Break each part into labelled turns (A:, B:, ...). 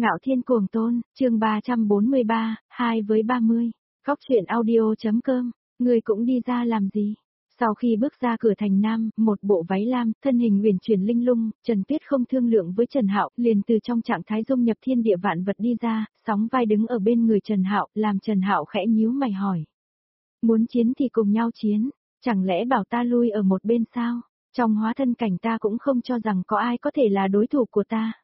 A: Ngạo Thiên Cuồng Tôn, chương 343, 2 với 30. Góc truyện audio.com, người cũng đi ra làm gì? Sau khi bước ra cửa thành Nam, một bộ váy lam, thân hình uyển chuyển linh lung, Trần Tuyết không thương lượng với Trần Hạo, liền từ trong trạng thái dung nhập thiên địa vạn vật đi ra, sóng vai đứng ở bên người Trần Hạo, làm Trần Hạo khẽ nhíu mày hỏi: "Muốn chiến thì cùng nhau chiến, chẳng lẽ bảo ta lui ở một bên sao? Trong hóa thân cảnh ta cũng không cho rằng có ai có thể là đối thủ của ta."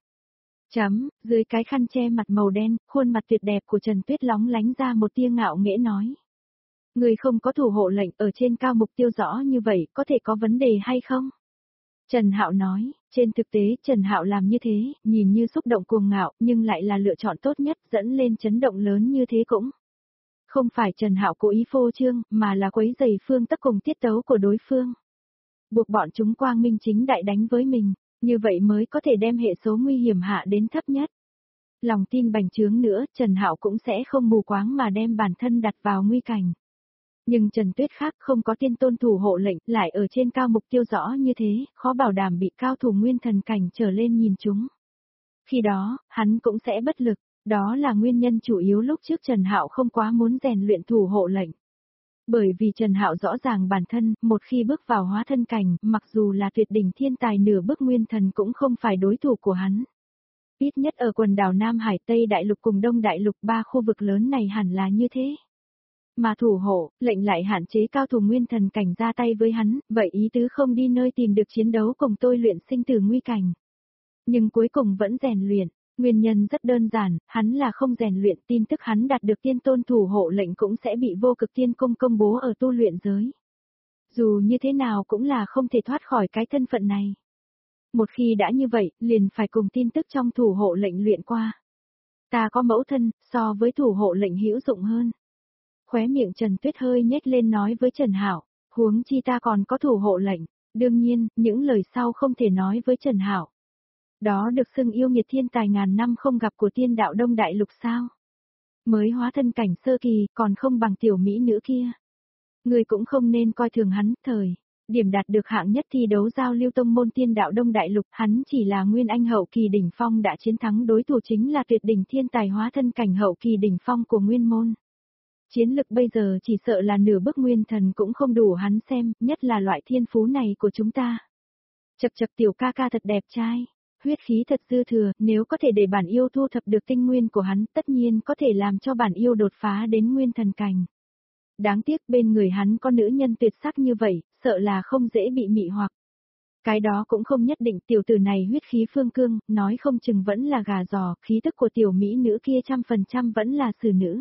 A: Dưới cái khăn che mặt màu đen, khuôn mặt tuyệt đẹp của Trần Tuyết lóng lánh ra một tia ngạo nghễ nói: "Người không có thủ hộ lệnh ở trên cao mục tiêu rõ như vậy, có thể có vấn đề hay không?" Trần Hạo nói, trên thực tế Trần Hạo làm như thế, nhìn như xúc động cuồng ngạo, nhưng lại là lựa chọn tốt nhất, dẫn lên chấn động lớn như thế cũng không phải Trần Hạo cố ý phô trương, mà là quấy rầy phương tắc cùng tiết tấu của đối phương. Buộc bọn chúng quang minh chính đại đánh với mình, như vậy mới có thể đem hệ số nguy hiểm hạ đến thấp nhất. Lòng tin bành trướng nữa, Trần Hạo cũng sẽ không mù quáng mà đem bản thân đặt vào nguy cảnh. Nhưng Trần Tuyết khác không có tiên tôn thủ hộ lệnh, lại ở trên cao mục tiêu rõ như thế, khó bảo đảm bị cao thủ nguyên thần cảnh trở lên nhìn chúng. Khi đó, hắn cũng sẽ bất lực, đó là nguyên nhân chủ yếu lúc trước Trần Hạo không quá muốn rèn luyện thủ hộ lệnh. Bởi vì Trần Hạo rõ ràng bản thân, một khi bước vào hóa thân cảnh, mặc dù là tuyệt đỉnh thiên tài nửa bước nguyên thần cũng không phải đối thủ của hắn. Ít nhất ở quần đảo Nam Hải Tây Đại Lục cùng Đông Đại Lục, ba khu vực lớn này hẳn là như thế. Mà thủ hộ, lệnh lại hạn chế cao thủ nguyên thần cảnh ra tay với hắn, vậy ý tứ không đi nơi tìm được chiến đấu cùng tôi luyện sinh tử nguy cảnh. Nhưng cuối cùng vẫn rèn luyện. Nguyên nhân rất đơn giản, hắn là không rèn luyện, tin tức hắn đạt được tiên tôn thủ hộ lệnh cũng sẽ bị vô cực tiên cung công bố ở tu luyện giới. Dù như thế nào cũng là không thể thoát khỏi cái thân phận này. Một khi đã như vậy, liền phải cùng tin tức trong thủ hộ lệnh luyện qua. Ta có mẫu thân, so với thủ hộ lệnh hữu dụng hơn. Khóe miệng Trần Tuyết hơi nhếch lên nói với Trần Hạo, huống chi ta còn có thủ hộ lệnh. Đương nhiên, những lời sau không thể nói với Trần Hạo. Đó được xưng yêu nghiệt thiên tài ngàn năm không gặp của tiên đạo Đông Đại Lục sao? Mới hóa thân cảnh sơ kỳ, còn không bằng tiểu mỹ nữ kia. Người cũng không nên coi thường hắn, điểm đạt được hạng nhất thi đấu giao lưu tông môn tiên đạo Đông Đại Lục, hắn chỉ là nguyên anh hậu kỳ đỉnh phong đã chiến thắng đối thủ chính là tuyệt đỉnh thiên tài hóa thân cảnh hậu kỳ đỉnh phong của nguyên môn. Chiến lực bây giờ chỉ sợ là nửa bước nguyên thần cũng không đủ hắn xem, nhất là loại thiên phú này của chúng ta. Chập chập tiểu ca ca thật đẹp trai. Huyết khí thật dư thừa, nếu có thể để bản yêu thu thập được tinh nguyên của hắn, tất nhiên có thể làm cho bản yêu đột phá đến nguyên thần cảnh. Đáng tiếc bên người hắn có nữ nhân tuyệt sắc như vậy, sợ là không dễ bị mị hoặc. Cái đó cũng không nhất định, tiểu tử này huyết khí phương cương, nói không chừng vẫn là gà giò, khí tức của tiểu mỹ nữ kia 100% vẫn là xử nữ.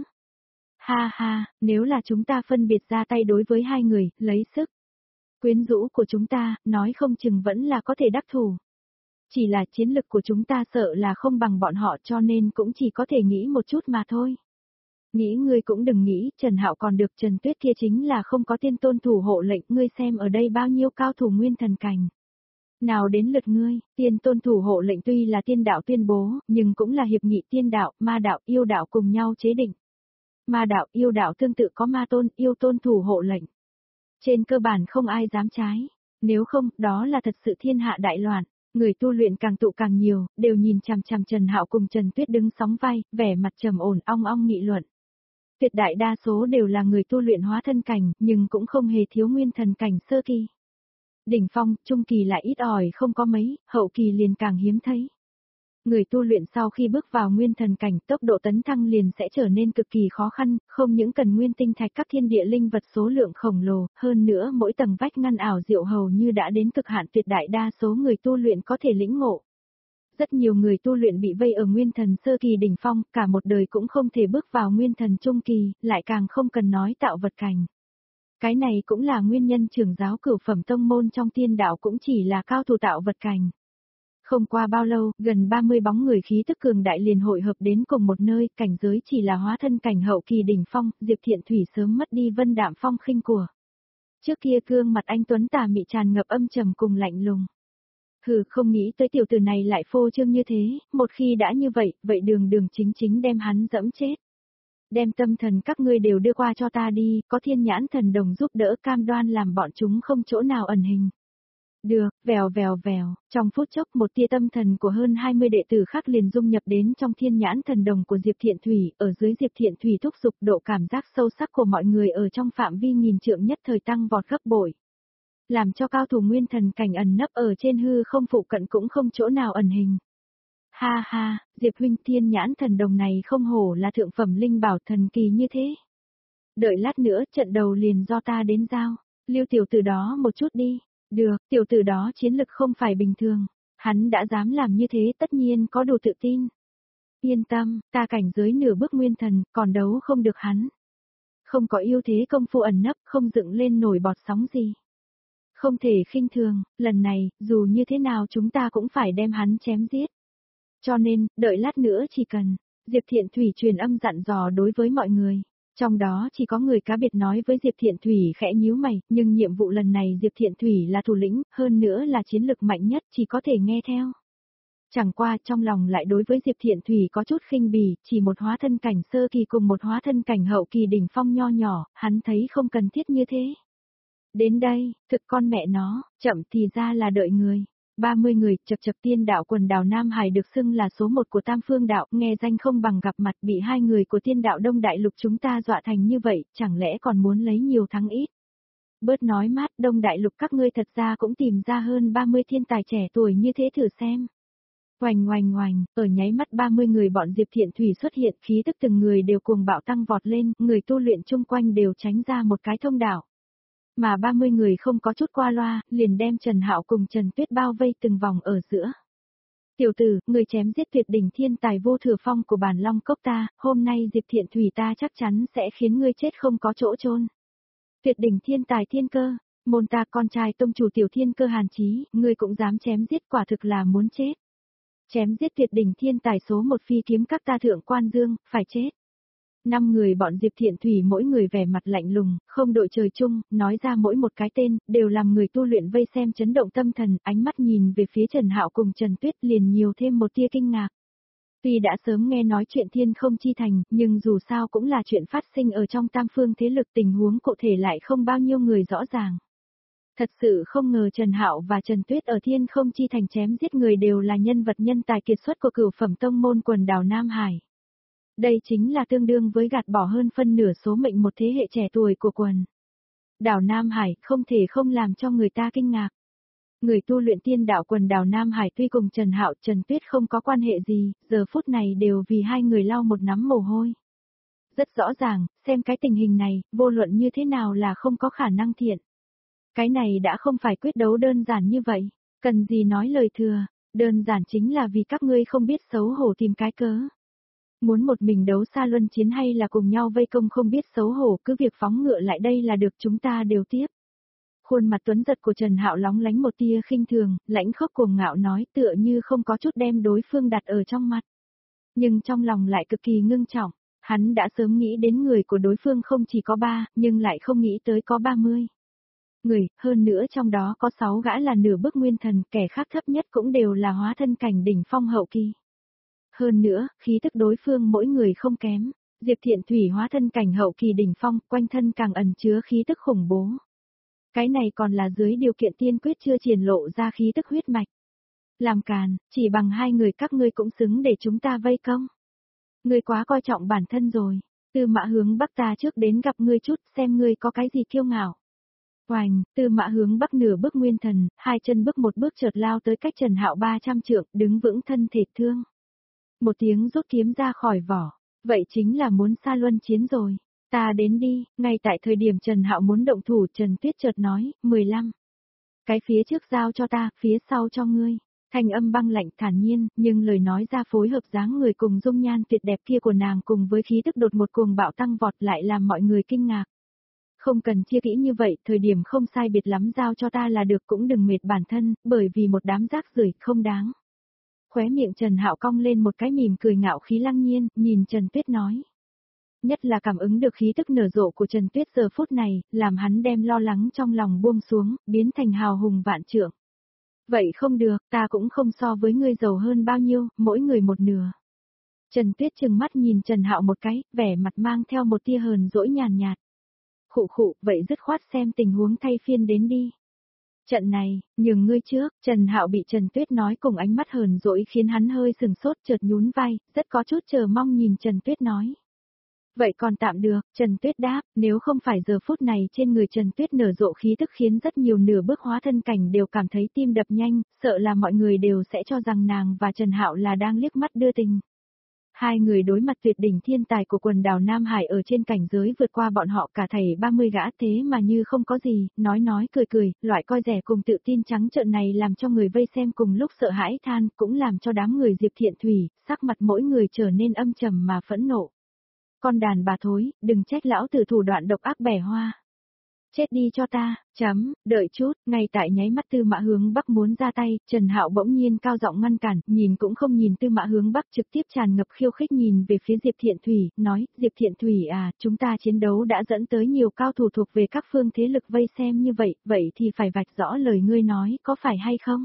A: Ha ha, nếu là chúng ta phân biệt ra tay đối với hai người, lấy sức quyến rũ của chúng ta, nói không chừng vẫn là có thể đắc thủ. Chỉ là chiến lực của chúng ta sợ là không bằng bọn họ cho nên cũng chỉ có thể nghĩ một chút mà thôi. Nghĩ ngươi cũng đừng nghĩ, Trần Hạo còn được, Trần Tuyết kia chính là không có tiên tôn thủ hộ lệnh, ngươi xem ở đây bao nhiêu cao thủ nguyên thần cảnh. Nào đến lượt ngươi, tiên tôn thủ hộ lệnh tuy là tiên đạo tuyên bố, nhưng cũng là hiệp nghị tiên đạo, ma đạo, yêu đạo cùng nhau chế định. Ma đạo, yêu đạo tương tự có ma tôn, yêu tôn thủ hộ lệnh. Trên cơ bản không ai dám trái, nếu không, đó là thật sự thiên hạ đại loạn. Người tu luyện càng tụ càng nhiều, đều nhìn chằm chằm Trần Hạo cùng Trần Tuyết đứng sóng vai, vẻ mặt trầm ổn ong ong nghị luận. Tuyệt đại đa số đều là người tu luyện hóa thân cảnh, nhưng cũng không hề thiếu nguyên thần cảnh sơ kỳ. Đỉnh phong, trung kỳ lại ít ỏi không có mấy, hậu kỳ liền càng hiếm thấy. Người tu luyện sau khi bước vào nguyên thần cảnh, tốc độ tấn thăng liền sẽ trở nên cực kỳ khó khăn, không những cần nguyên tinh thạch các thiên địa linh vật số lượng khổng lồ, hơn nữa mỗi tầng vách ngăn ảo diệu hầu như đã đến cực hạn, tuyệt đại đa số người tu luyện có thể lĩnh ngộ. Rất nhiều người tu luyện bị vây ở nguyên thần sơ kỳ đỉnh phong, cả một đời cũng không thể bước vào nguyên thần trung kỳ, lại càng không cần nói tạo vật cảnh. Cái này cũng là nguyên nhân trưởng giáo cửu phẩm tông môn trong tiên đạo cũng chỉ là cao thủ tạo vật cảnh. Không qua bao lâu, gần 30 bóng người khí tức cường đại liền hội hợp đến cùng một nơi, cảnh giới chỉ là hóa thân cảnh hậu kỳ đỉnh phong, Diệp Thiện Thủy sớm mất đi vân đạm phong khinh của. Trước kia gương mặt anh tuấn tà mị tràn ngập âm trầm cùng lạnh lùng. Hừ, không nghĩ tới tiểu tử này lại phô trương như thế, một khi đã như vậy, vậy đường đường chính chính đem hắn dẫm chết. Đem tâm thần các ngươi đều đưa qua cho ta đi, có thiên nhãn thần đồng giúp đỡ cam đoan làm bọn chúng không chỗ nào ẩn hình. Được, vèo vèo vèo, trong phút chốc một tia tâm thần của hơn 20 đệ tử khác liền dung nhập đến trong thiên nhãn thần đồng của Diệp Thiện Thủy, ở dưới Diệp Thiện Thủy thúc giục độ cảm giác sâu sắc của mọi người ở trong phạm vi nghìn trượng nhất thời tăng vọt gấp bội. Làm cho cao thủ nguyên thần cảnh ẩn nấp ở trên hư không phụ cận cũng không chỗ nào ẩn hình. Ha ha, Diệp huynh thiên nhãn thần đồng này không hổ là thượng phẩm linh bảo thần kỳ như thế. Đợi lát nữa trận đầu liền do ta đến giao, lưu tiểu tử đó một chút đi. Được, tiểu tử đó chiến lực không phải bình thường, hắn đã dám làm như thế tất nhiên có đủ tự tin. Yên tâm, ta cảnh giới nửa bước nguyên thần, còn đấu không được hắn. Không có ưu thế công phu ẩn nấp, không dựng lên nổi bọt sóng gì. Không thể khinh thường, lần này, dù như thế nào chúng ta cũng phải đem hắn chém giết. Cho nên, đợi lát nữa chỉ cần, Diệp Thiện Thủy truyền âm dặn dò đối với mọi người. Trong đó chỉ có người cá biệt nói với Diệp Thiện Thủy khẽ nhíu mày, nhưng nhiệm vụ lần này Diệp Thiện Thủy là thủ lĩnh, hơn nữa là chiến lực mạnh nhất chỉ có thể nghe theo. Chẳng qua trong lòng lại đối với Diệp Thiện Thủy có chút khinh bỉ, chỉ một hóa thân cảnh sơ kỳ cùng một hóa thân cảnh hậu kỳ đỉnh phong nho nhỏ, hắn thấy không cần thiết như thế. Đến đây, thực con mẹ nó, chậm thì ra là đợi người. 30 người, chập chập tiên đạo quần đảo Nam Hải được xưng là số 1 của Tam Phương đạo, nghe danh không bằng gặp mặt bị hai người của tiên đạo Đông Đại Lục chúng ta dọa thành như vậy, chẳng lẽ còn muốn lấy nhiều thắng ít. Bớt nói mát, Đông Đại Lục các ngươi thật ra cũng tìm ra hơn 30 thiên tài trẻ tuổi như thế thử xem. Oành oành oành, ở nháy mắt 30 người bọn Diệp Thiện Thủy xuất hiện, khí tức từng người đều cuồng bạo tăng vọt lên, người tu luyện chung quanh đều tránh ra một cái thông đạo. Mà 30 người không có chút qua loa, liền đem Trần Hạo cùng Trần Tuyết bao vây từng vòng ở giữa. Tiểu tử, người chém giết tuyệt đỉnh thiên tài vô thừa phong của bản Long Cốc ta, hôm nay Diệp Thiện Thủy ta chắc chắn sẽ khiến ngươi chết không có chỗ chôn. Tuyệt đỉnh thiên tài thiên cơ, môn ta con trai tông chủ tiểu thiên cơ Hàn Chí, ngươi cũng dám chém giết quả thực là muốn chết. Chém giết tuyệt đỉnh thiên tài số 1 phi kiếm các ta thượng quan dương, phải chết. 5 người bọn Diệp Thiện Thủy mỗi người vẻ mặt lạnh lùng, không đội trời chung, nói ra mỗi một cái tên, đều làm người tu luyện vây xem chấn động tâm thần, ánh mắt nhìn về phía Trần Hạo cùng Trần Tuyết liền nhiều thêm một tia kinh ngạc. Tuy đã sớm nghe nói chuyện thiên không chi thành, nhưng dù sao cũng là chuyện phát sinh ở trong tam phương thế lực tình huống cụ thể lại không bao nhiêu người rõ ràng. Thật sự không ngờ Trần Hạo và Trần Tuyết ở thiên không chi thành chém giết người đều là nhân vật nhân tài kiệt xuất của cửu phẩm tông môn quần đảo Nam Hải. Đây chính là tương đương với gạt bỏ hơn phân nửa số mệnh một thế hệ trẻ tuổi của quần đảo Nam Hải, không thể không làm cho người ta kinh ngạc. Người tu luyện tiên đạo quần đảo Nam Hải tuy cùng Trần Hạo, Trần Tuyết không có quan hệ gì, giờ phút này đều vì hai người lau một nắm mồ hôi. Rất rõ ràng, xem cái tình hình này, vô luận như thế nào là không có khả năng thiện. Cái này đã không phải quyết đấu đơn giản như vậy, cần gì nói lời thừa, đơn giản chính là vì các ngươi không biết xấu hổ tìm cái cớ. Muốn một mình đấu xa luân chiến hay là cùng nhau vây công không biết xấu hổ, cứ việc phóng ngựa lại đây là được, chúng ta đều tiếp. Khuôn mặt tuấn giật của Trần Hạo lóng lánh một tia khinh thường, lãnh khốc cuồng ngạo nói tựa như không có chút đem đối phương đặt ở trong mặt. Nhưng trong lòng lại cực kỳ ngưng trọng, hắn đã sớm nghĩ đến người của đối phương không chỉ có 3, nhưng lại không nghĩ tới có 30 người, hơn nữa trong đó có 6 gã là nửa bước nguyên thần, kẻ khác thấp nhất cũng đều là hóa thân cảnh đỉnh phong hậu kỳ. Hơn nữa, khí tức đối phương mỗi người không kém, Diệp Thiện Thủy hóa thân cảnh hậu kỳ đỉnh phong, quanh thân càng ẩn chứa khí tức khủng bố. Cái này còn là dưới điều kiện tiên quyết chưa triển lộ ra khí tức huyết mạch. Làm càn, chỉ bằng hai người các ngươi cũng xứng để chúng ta vây công. Ngươi quá coi trọng bản thân rồi, Tư Mã Hướng Bắc ta trước đến gặp ngươi chút xem ngươi có cái gì kiêu ngạo. Oành, Tư Mã Hướng Bắc nửa bước nguyên thần, hai chân bước một bước chợt lao tới cách Trần Hạo 300 trượng, đứng vững thân thể thương. Một tiếng rút kiếm ra khỏi vỏ, vậy chính là muốn xa luân chiến rồi. Ta đến đi, ngay tại thời điểm Trần Hạo muốn động thủ Trần Tuyết chợt nói, 15. Cái phía trước giao cho ta, phía sau cho ngươi. Thanh âm băng lạnh thản nhiên, nhưng lời nói ra phối hợp dáng người cùng dung nhan tuyệt đẹp kia của nàng cùng với khí tức đột một cuồng bạo tăng vọt lại làm mọi người kinh ngạc. Không cần chia kỹ như vậy, thời điểm không sai biệt lắm giao cho ta là được, cũng đừng mệt bản thân, bởi vì một đám rác rưởi không đáng. Khóe miệng Trần Hạo cong lên một cái mỉm cười ngạo khí lăng nhiên, nhìn Trần Tuyết nói. Nhất là cảm ứng được khí tức nở rộ của Trần Tuyết giờ phút này, làm hắn đem lo lắng trong lòng buông xuống, biến thành hào hùng vạn trượng. Vậy không được, ta cũng không so với ngươi giàu hơn bao nhiêu, mỗi người một nửa. Trần Tuyết trừng mắt nhìn Trần Hạo một cái, vẻ mặt mang theo một tia hờn dỗi nhàn nhạt. Khụ khụ, vậy dứt khoát xem tình huống thay phiên đến đi. Trận này, nhường ngươi trước, Trần Hạo bị Trần Tuyết nói cùng ánh mắt hờn dỗi khiến hắn hơi sừng sốt chợt nhún vai, rất có chút chờ mong nhìn Trần Tuyết nói. Vậy còn tạm được, Trần Tuyết đáp, nếu không phải giờ phút này trên người Trần Tuyết nở rộ khí tức khiến rất nhiều nửa bước hóa thân cảnh đều cảm thấy tim đập nhanh, sợ là mọi người đều sẽ cho rằng nàng và Trần Hạo là đang liếc mắt đưa tình. Hai người đối mặt tuyệt đỉnh thiên tài của quần đảo Nam Hải ở trên cảnh giới vượt qua bọn họ cả thảy 30 gã thế mà như không có gì, nói cười, loại coi rẻ cùng tự tin trắng trợn này làm cho người vây xem cùng lúc sợ hãi than, cũng làm cho đám người Diệp Thiện Thủy, sắc mặt mỗi người trở nên âm trầm mà phẫn nộ. Con đàn bà thối, đừng trách lão tử thủ đoạn độc ác bẻ hoa. Chết đi cho ta, đợi chút, ngay tại nháy mắt Tư Mã Hướng Bắc muốn ra tay, Trần Hạo bỗng nhiên cao giọng ngăn cản, nhìn cũng không nhìn Tư Mã Hướng Bắc trực tiếp tràn ngập khiêu khích nhìn về phía Diệp Thiện Thủy, nói, Diệp Thiện Thủy à, chúng ta chiến đấu đã dẫn tới nhiều cao thủ thuộc về các phương thế lực vây xem như vậy, vậy thì phải vạch rõ lời ngươi nói, có phải hay không?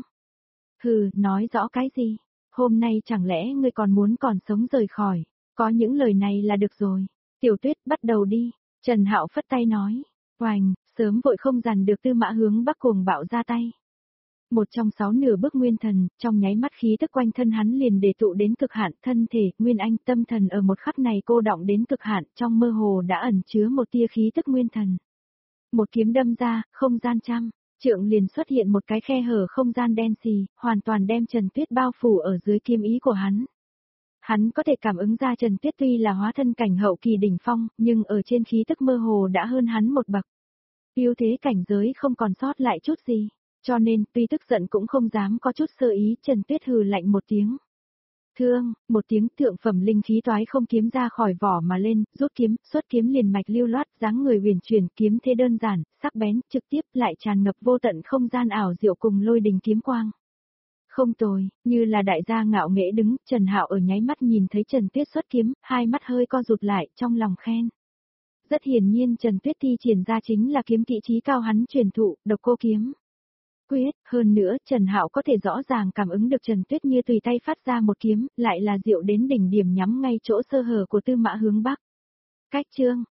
A: Hừ, nói rõ cái gì? Hôm nay chẳng lẽ ngươi còn muốn còn sống rời khỏi? Có những lời này là được rồi. Tiểu Tuyết bắt đầu đi. Trần Hạo phất tay nói. Oành, sớm vội không dằn được Tư Mã Hướng Bắc cuồng bạo ra tay. Một trong 6 nửa bước nguyên thần, trong nháy mắt khí tức quanh thân hắn liền để tụ đến cực hạn, thân thể, nguyên anh, tâm thần ở một khắc này cô đọng đến cực hạn, trong mơ hồ đã ẩn chứa một tia khí tức nguyên thần. Một kiếm đâm ra, không gian trượng liền xuất hiện một cái khe hở không gian đen xì, hoàn toàn đem Trần Tuyết bao phủ ở dưới kiếm ý của hắn. Hắn có thể cảm ứng ra Trần Tuyết tuy là hóa thân cảnh hậu kỳ đỉnh phong, nhưng ở trên khí tức mơ hồ đã hơn hắn một bậc. Ưu thế cảnh giới không còn sót lại chút gì, cho nên tuy tức giận cũng không dám có chút sơ ý, Trần Tuyết hừ lạnh một tiếng. Thương, một tiếng thượng phẩm linh khí toái không kiếm ra khỏi vỏ mà lên, rút kiếm, xuất kiếm liền mạch lưu loát, dáng người huyền chuyển, kiếm thế đơn giản, sắc bén, trực tiếp lại tràn ngập vô tận không gian ảo diệu cùng lôi đình kiếm quang. Không tồi, như là đại gia ngạo nghễ đứng, Trần Hạo ở nháy mắt nhìn thấy Trần Tuyết xuất kiếm, hai mắt hơi co rụt lại, trong lòng khen. Rất hiển nhiên Trần Tuyết thi triển ra chính là kiếm kỹ trí cao hắn truyền thụ, Độc Cô kiếm. Quyết, hơn nữa, Trần Hạo có thể rõ ràng cảm ứng được Trần Tuyết như tùy tay phát ra một kiếm, lại là diệu đến đỉnh điểm nhắm ngay chỗ sơ hở của Tư Mã Hướng Bắc. Cách chương,